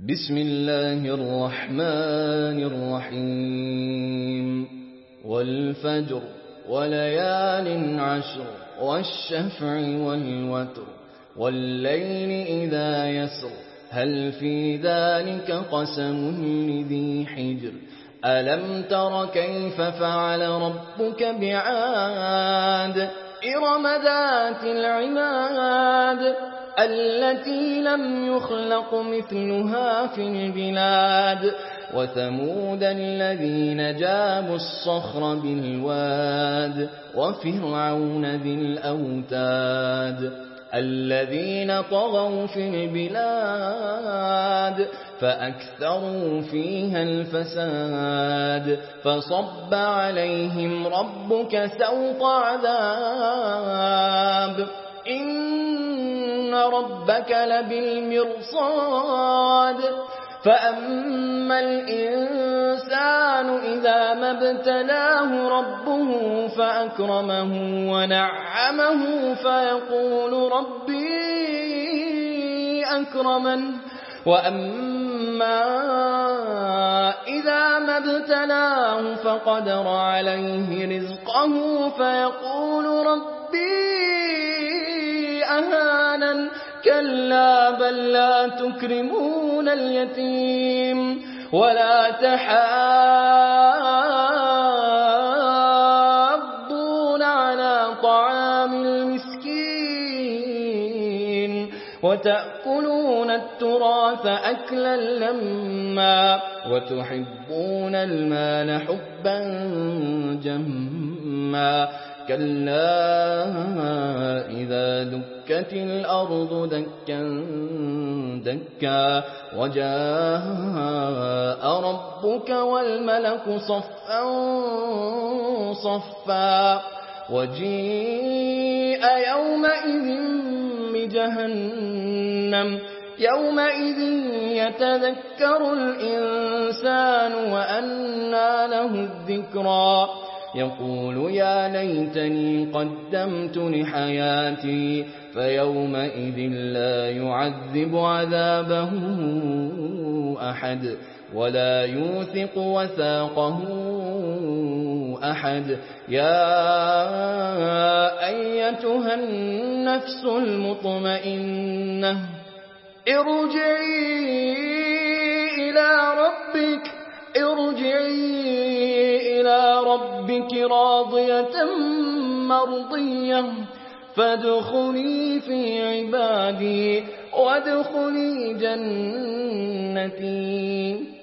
بسم الله الرحمن الرحيم والفجر وليال عشر والشفع والوتر والليل إذا يسر هل في ذلك قسم لذي حجر ألم تر كيف فعل ربك بعاد إرم ذات العماد التي لم يخلق مثلها في البلاد وثمود الذين جابوا الصخر بالواد وفرعون ذي الأوتاد الذين طغوا في البلاد فأكثروا فيها الفساد فصب عليهم ربك سوط عذاب إن ربك لبالمرصاد فأما الإنسان إذا ما ابتلاه ربه فأكرمه ونعمه فيقول ربي أكرمن وأما إذا ما ابتلاه فقدر عليه رزقه فيقول ربي أهانن كلا بل لا تكرمون اليتيم ولا تحاضون على طعام المسكين وتأكلون التراث أكلا لما وتحبون المال حبا جما كلا إذا دكت الأرض دكا دكا وجاء ربك والملك صفا صفا وجيء يومئذ بجهنم يومئذ يتذكر الإنسان وأنى له الذكرى يقول يا ليتني قدمت لحياتي فيومئذ لا يعذب عذابه أحد ولا يوثق وثاقه أحد يا أيتها النفس المطمئنة ارجعي إلى ربك راضية مرضية فادخلي في عبادي وادخلي جنتي